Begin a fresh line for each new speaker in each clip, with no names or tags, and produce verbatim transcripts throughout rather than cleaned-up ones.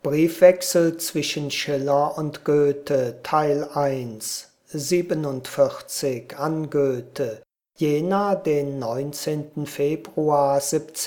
Briefwechsel zwischen Schiller und Goethe, Teil eins, siebenundvierzig an Goethe, Jena, den neunzehnten Februar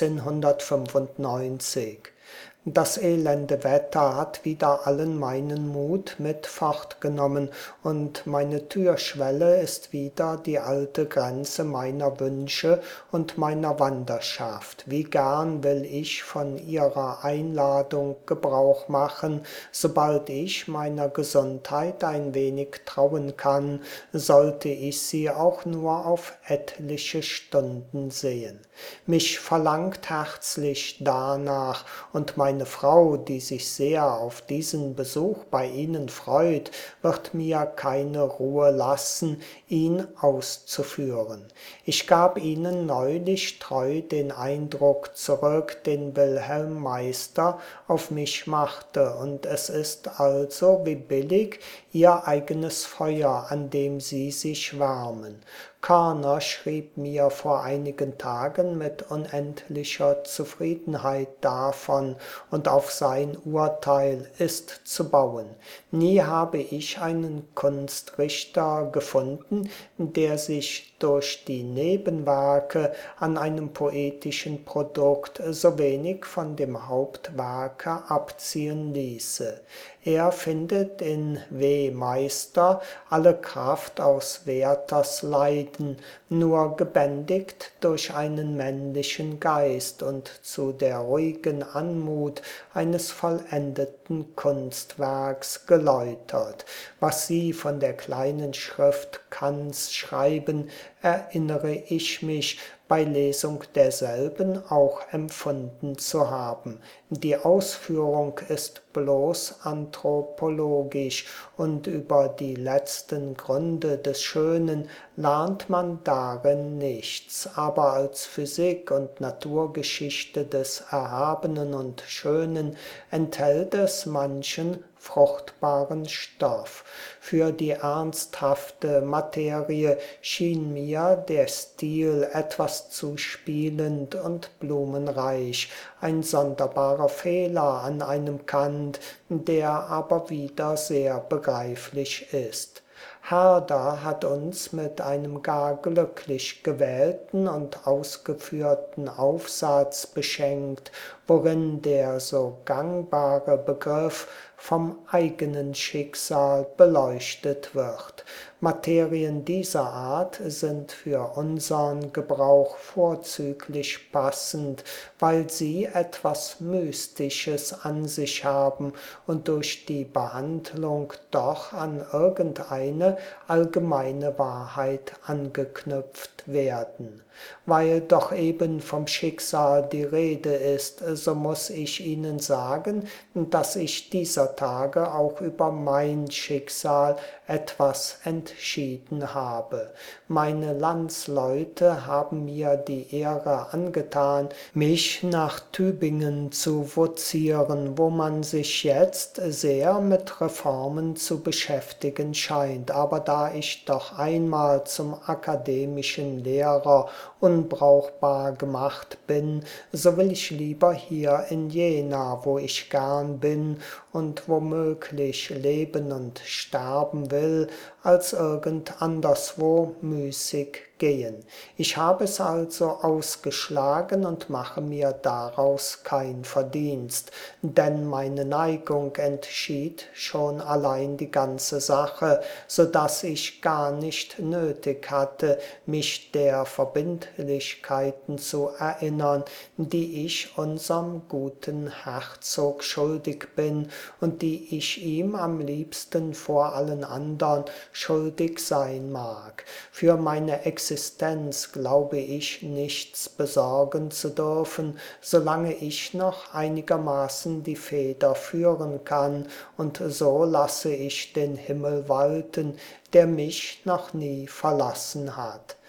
siebzehnhundertfünfundneunzig. Das elende Wetter hat wieder allen meinen Mut mit fortgenommen, und meine Türschwelle ist wieder die alte Grenze meiner Wünsche und meiner Wanderschaft. Wie gern will ich von ihrer Einladung Gebrauch machen, sobald ich meiner Gesundheit ein wenig trauen kann, sollte ich sie auch nur auf etliche Stunden sehen. Mich verlangt herzlich danach, und meine Frau, die sich sehr auf diesen Besuch bei Ihnen freut, wird mir keine Ruhe lassen, ihn auszuführen. Ich gab Ihnen neulich treu den Eindruck zurück, den Wilhelm Meister auf mich machte, und es ist also wie billig Ihr eigenes Feuer, an dem Sie sich wärmen. Körner schrieb mir vor einigen Tagen mit unendlicher Zufriedenheit davon, und auf sein Urteil ist zu bauen. Nie habe ich einen Kunstrichter gefunden, der sich durch die Nebenwerke an einem poetischen Produkt so wenig von dem Hauptwerke abziehen ließe. Er findet in W. Meister alle Kraft aus Werthers Leiden, nur gebändigt durch einen männlichen Geist und zu der ruhigen Anmut eines vollendeten Kunstwerks geläutert. Was Sie von der kleinen Schrift Kants schreiben, erinnere ich mich bei Lesung derselben auch empfunden zu haben. Die Ausführung ist bloß anthropologisch, und über die letzten Gründe des Schönen lernt man darin nichts, aber als Physik und Naturgeschichte des Erhabenen und Schönen enthält es manchen fruchtbaren Stoff. Für die ernsthafte Materie schien mir der Stil etwas zu spielend und blumenreich, ein sonderbarer Fehler an einem Kant, der aber wieder sehr begreiflich ist. Herder hat uns mit einem gar glücklich gewählten und ausgeführten Aufsatz beschenkt, worin der so gangbare Begriff vom eigenen Schicksal beleuchtet wird. Materien dieser Art sind für unsern Gebrauch vorzüglich passend, weil sie etwas Mystisches an sich haben und durch die Behandlung doch an irgendeine allgemeine Wahrheit angeknüpft werden. Weil doch eben vom Schicksal die Rede ist, so muss ich Ihnen sagen, dass ich dieser Tage auch über mein Schicksal etwas entschieden habe. Meine Landsleute haben mir die Ehre angetan, mich nach Tübingen zu vozieren, wo man sich jetzt sehr mit Reformen zu beschäftigen scheint. Aber da ich doch einmal zum akademischen Lehrer unbrauchbar gemacht bin, so will ich lieber hier in Jena, wo ich gern bin und womöglich leben und sterben will, als irgend anderswo müßig gehen. Ich habe es also ausgeschlagen und mache mir daraus kein Verdienst, denn meine Neigung entschied schon allein die ganze Sache, so dass ich gar nicht nötig hatte, mich der Verbindlichkeiten zu erinnern, die ich unserm guten Herzog schuldig bin und die ich ihm am liebsten vor allen andern schuldig sein mag. Für meine Existenz glaube ich nichts besorgen zu dürfen, solange ich noch einigermaßen die Feder führen kann, und so lasse ich den Himmel walten, der mich noch nie verlassen hat.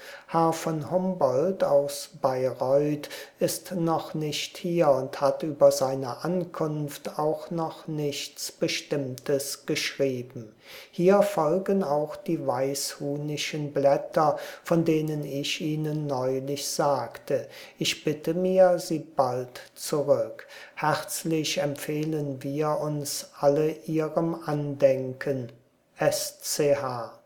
Herr von Humboldt aus Bayreuth ist noch nicht hier und hat über seine Ankunft auch noch nichts Bestimmtes geschrieben. Hier folgen auch die weißhunischen Blätter, von denen ich Ihnen neulich sagte. Ich bitte mir sie bald zurück. Herzlich empfehlen wir uns alle Ihrem Andenken. S C H